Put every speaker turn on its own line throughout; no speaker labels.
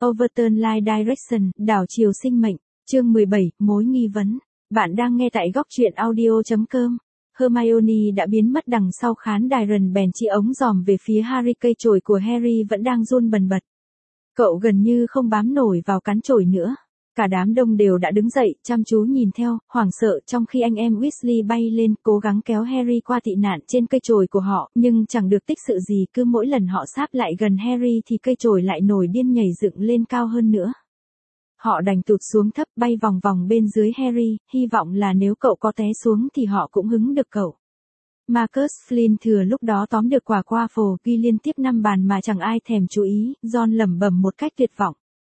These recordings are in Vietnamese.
Overturn Life Direction, đảo chiều sinh mệnh, chương 17, mối nghi vấn. Bạn đang nghe tại góc truyện audio.com. Hermione đã biến mất đằng sau khán đài, Ron bèn chỉ ống dòm về phía Harry, cây chổi của Harry vẫn đang run bần bật. Cậu gần như không bám nổi vào cán chổi nữa. Cả đám đông đều đã đứng dậy, chăm chú nhìn theo, hoảng sợ, trong khi anh em Weasley bay lên, cố gắng kéo Harry qua tị nạn trên cây chổi của họ, nhưng chẳng được tích sự gì, cứ mỗi lần họ sáp lại gần Harry thì cây chổi lại nổi điên nhảy dựng lên cao hơn nữa. Họ đành tụt xuống thấp, bay vòng vòng bên dưới Harry, hy vọng là nếu cậu có té xuống thì họ cũng hứng được cậu. Marcus Flynn thừa lúc đó tóm được quả quaffle, ghi liên tiếp 5 bàn mà chẳng ai thèm chú ý, Ron lẩm bẩm một cách tuyệt vọng.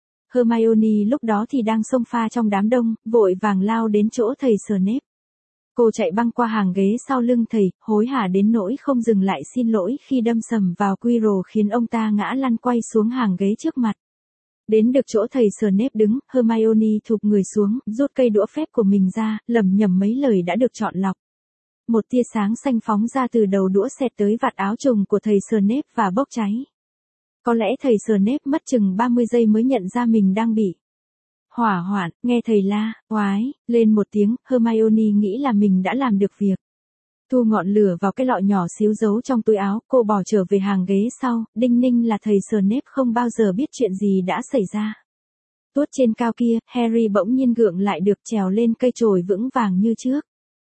Hermione lúc đó thì đang xông pha trong đám đông, vội vàng lao đến chỗ thầy Snape. Cô chạy băng qua hàng ghế sau lưng thầy, hối hả đến nỗi không dừng lại xin lỗi khi đâm sầm vào Quirrell khiến ông ta ngã lăn quay xuống hàng ghế trước mặt. Đến được chỗ thầy Snape đứng, Hermione thụp người xuống, rút cây đũa phép của mình ra, lẩm nhẩm mấy lời đã được chọn lọc. Một tia sáng xanh phóng ra từ đầu đũa xẹt tới vạt áo trùng của thầy Snape và bốc cháy. Có lẽ thầy Snape mất chừng 30 giây mới nhận ra mình đang bị hỏa hoạn. Nghe thầy la, oái, lên một tiếng, Hermione nghĩ là mình đã làm được việc. Thu ngọn lửa vào cái lọ nhỏ xíu giấu trong túi áo, cô bỏ trở về hàng ghế sau, đinh ninh là thầy Snape không bao giờ biết chuyện gì đã xảy ra. Tuốt trên cao kia, Harry bỗng nhiên gượng lại được, trèo lên cây chổi vững vàng như trước.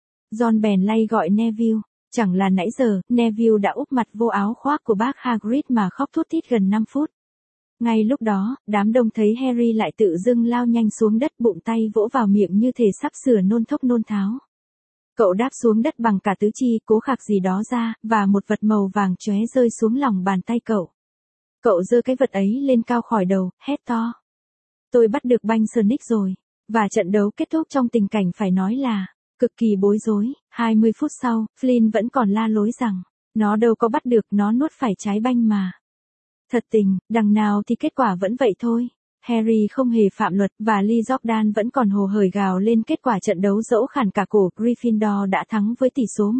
Ron bèn lay gọi Neville. Chẳng là nãy giờ, Neville đã úp mặt vô áo khoác của bác Hagrid mà khóc thút thít gần 5 phút. Ngay lúc đó, đám đông thấy Harry lại tự dưng lao nhanh xuống đất, bụng tay vỗ vào miệng như thể sắp sửa nôn thốc nôn tháo. Cậu đáp xuống đất bằng cả tứ chi, cố khạc gì đó ra, và một vật màu vàng chóe rơi xuống lòng bàn tay cậu. Cậu giơ cái vật ấy lên cao khỏi đầu, hét to. Tôi bắt được banh Snake rồi. Và trận đấu kết thúc trong tình cảnh phải nói là cực kỳ bối rối. 20 phút sau, Flynn vẫn còn la lối rằng, nó đâu có bắt được, nó nuốt phải trái banh mà. Thật tình, đằng nào thì kết quả vẫn vậy thôi. Harry không hề phạm luật, và Lee Jordan vẫn còn hồ hởi gào lên kết quả trận đấu dẫu khản cả cổ. Gryffindor đã thắng với tỷ số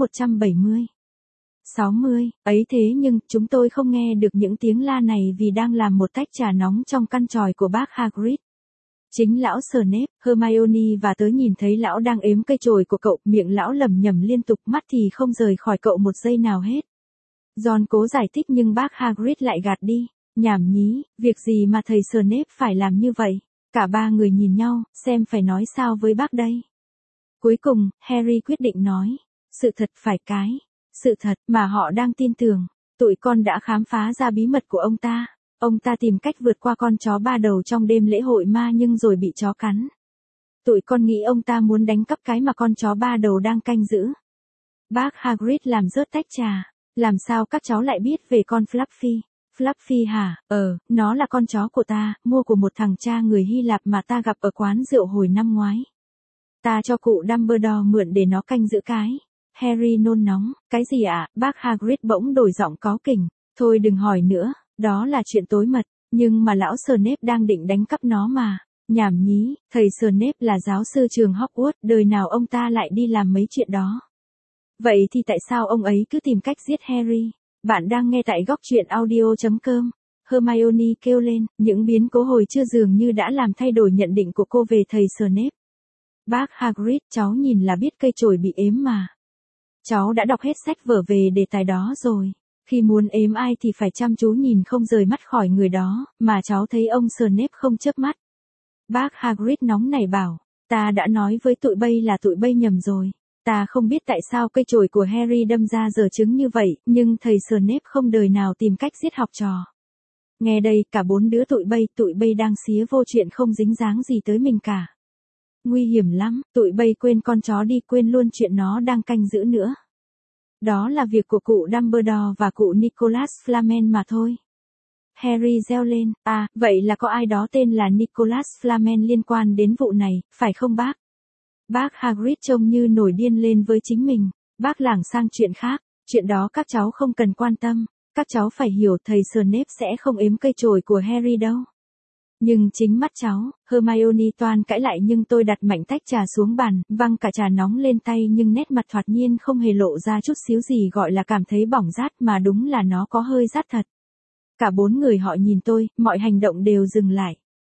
170-60. Ấy thế nhưng, chúng tôi không nghe được những tiếng la này vì đang làm một tách trà nóng trong căn tròi của bác Hagrid. Chính lão Snape, Hermione và tớ nhìn thấy lão đang ếm cây chổi của cậu, miệng lão lẩm nhẩm liên tục, mắt thì không rời khỏi cậu một giây nào hết. Ron cố giải thích nhưng bác Hagrid lại gạt đi. Nhảm nhí, việc gì mà thầy Snape phải làm như vậy? Cả ba người nhìn nhau, xem phải nói sao với bác đây. Cuối cùng, Harry quyết định nói. Sự thật phải cái. Sự thật mà họ đang tin tưởng. Tụi con đã khám phá ra bí mật của ông ta. Ông ta tìm cách vượt qua con chó ba đầu trong đêm lễ hội ma nhưng rồi bị chó cắn. Tụi con nghĩ ông ta muốn đánh cắp cái mà con chó ba đầu đang canh giữ. Bác Hagrid làm rớt tách trà. Làm sao các cháu lại biết về con Fluffy? Fluffy hả? Nó là con chó của ta, mua của một thằng cha người Hy Lạp mà ta gặp ở quán rượu hồi năm ngoái. Ta cho cụ Dumbledore mượn để nó canh giữ cái. Harry nôn nóng, cái gì ạ? Bác Hagrid bỗng đổi giọng cáu kỉnh. Thôi đừng hỏi nữa, đó là chuyện tối mật, nhưng mà lão Snape đang định đánh cắp nó mà. Nhảm nhí, thầy Snape là giáo sư trường Hogwarts, đời nào ông ta lại đi làm mấy chuyện đó. Vậy thì tại sao ông ấy cứ tìm cách giết Harry? Bạn đang nghe tại góc truyện audio.com. Hermione kêu lên, những biến cố hồi trưa dường như đã làm thay đổi nhận định của cô về thầy Snape. Bác Hagrid, cháu nhìn là biết cây chổi bị ếm mà. Cháu đã đọc hết sách vở về đề tài đó rồi. Khi muốn ếm ai thì phải chăm chú nhìn không rời mắt khỏi người đó, mà cháu thấy ông Snape không chớp mắt. Bác Hagrid nóng nảy bảo, ta đã nói với tụi bay là tụi bay nhầm rồi. Ta không biết tại sao cây chổi của Harry đâm ra giờ trứng như vậy, nhưng thầy Snape không đời nào tìm cách giết học trò. Nghe đây, cả 4 đứa tụi bay đang xía vô chuyện không dính dáng gì tới mình cả. Nguy hiểm lắm, tụi bay quên con chó đi, quên luôn chuyện nó đang canh giữ nữa. Đó là việc của cụ Dumbledore và cụ Nicholas Flamel mà thôi. Harry reo lên, vậy là có ai đó tên là Nicholas Flamel liên quan đến vụ này, phải không bác? Bác Hagrid trông như nổi điên lên với chính mình. Bác lảng sang chuyện khác, chuyện đó các cháu không cần quan tâm. Các cháu phải hiểu thầy Snape sẽ không ếm cây chổi của Harry đâu. Nhưng chính mắt cháu, Hermione toan cãi lại nhưng tôi đặt mạnh tách trà xuống bàn, văng cả trà nóng lên tay nhưng nét mặt thoạt nhiên không hề lộ ra chút xíu gì gọi là cảm thấy bỏng rát mà đúng là nó có hơi rát thật. Cả 4 người họ nhìn tôi, mọi hành động đều dừng lại.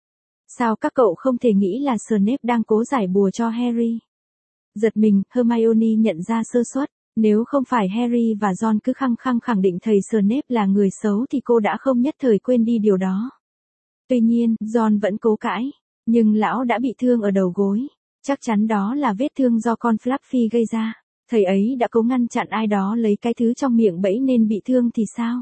Sao các cậu không thể nghĩ là Snape đang cố giải bùa cho Harry? Giật mình, Hermione nhận ra sơ suất. Nếu không phải Harry và Ron cứ khăng khăng khẳng định thầy Snape là người xấu thì cô đã không nhất thời quên đi điều đó. Tuy nhiên, Ron vẫn cố cãi. Nhưng lão đã bị thương ở đầu gối. Chắc chắn đó là vết thương do con Fluffy gây ra. Thầy ấy đã cố ngăn chặn ai đó lấy cái thứ trong miệng bẫy nên bị thương thì sao?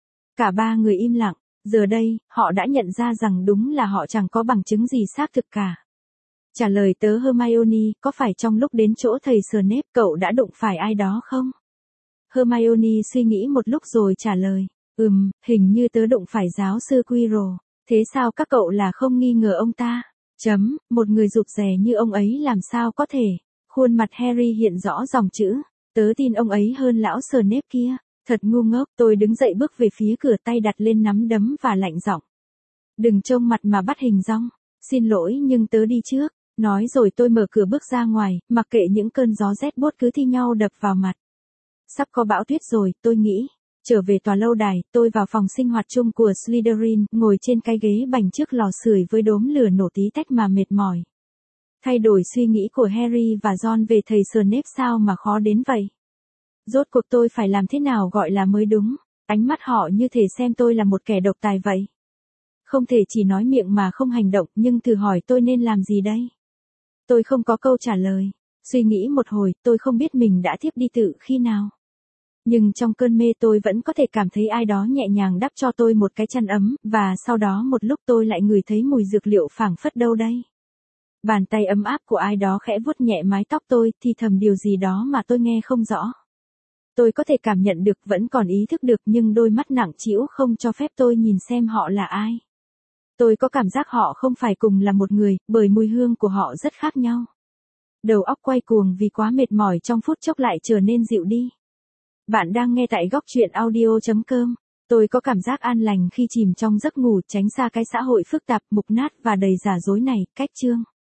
Cả ba người im lặng. Giờ đây, họ đã nhận ra rằng đúng là họ chẳng có bằng chứng gì xác thực cả. Trả lời tớ Hermione, có phải trong lúc đến chỗ thầy Snape cậu đã đụng phải ai đó không? Hermione suy nghĩ một lúc rồi trả lời. Hình như tớ đụng phải giáo sư Quirrell. Thế sao các cậu là không nghi ngờ ông ta? Một người rụt rè như ông ấy làm sao có thể? Khuôn mặt Harry hiện rõ dòng chữ. Tớ tin ông ấy hơn lão Snape kia. Thật ngu ngốc, tôi đứng dậy bước về phía cửa, tay đặt lên nắm đấm và lạnh giọng. Đừng trông mặt mà bắt hình dong. Xin lỗi nhưng tớ đi trước. Nói rồi tôi mở cửa bước ra ngoài, mặc kệ những cơn gió rét buốt cứ thi nhau đập vào mặt. Sắp có bão tuyết rồi, tôi nghĩ. Trở về tòa lâu đài, tôi vào phòng sinh hoạt chung của Slytherin, ngồi trên cái ghế bành trước lò sưởi với đốm lửa nổ tí tách mà mệt mỏi. Thay đổi suy nghĩ của Harry và Ron về thầy Snape sao mà khó đến vậy? Rốt cuộc tôi phải làm thế nào gọi là mới đúng? Ánh mắt họ như thể xem tôi là một kẻ độc tài vậy. Không thể chỉ nói miệng mà không hành động, nhưng thử hỏi tôi nên làm gì đây? Tôi không có câu trả lời. Suy nghĩ một hồi, tôi không biết mình đã thiếp đi tự khi nào. Nhưng trong cơn mê tôi vẫn có thể cảm thấy ai đó nhẹ nhàng đắp cho tôi một cái chăn ấm, và sau đó một lúc tôi lại ngửi thấy mùi dược liệu phảng phất đâu đây. Bàn tay ấm áp của ai đó khẽ vuốt nhẹ mái tóc tôi, thì thầm điều gì đó mà tôi nghe không rõ. Tôi có thể cảm nhận được, vẫn còn ý thức được, nhưng đôi mắt nặng trĩu không cho phép tôi nhìn xem họ là ai. Tôi có cảm giác họ không phải cùng là một người, bởi mùi hương của họ rất khác nhau. Đầu óc quay cuồng vì quá mệt mỏi trong phút chốc lại trở nên dịu đi. Bạn đang nghe tại góc truyện audio.com. Tôi có cảm giác an lành khi chìm trong giấc ngủ, tránh xa cái xã hội phức tạp, mục nát và đầy giả dối này. Cách chương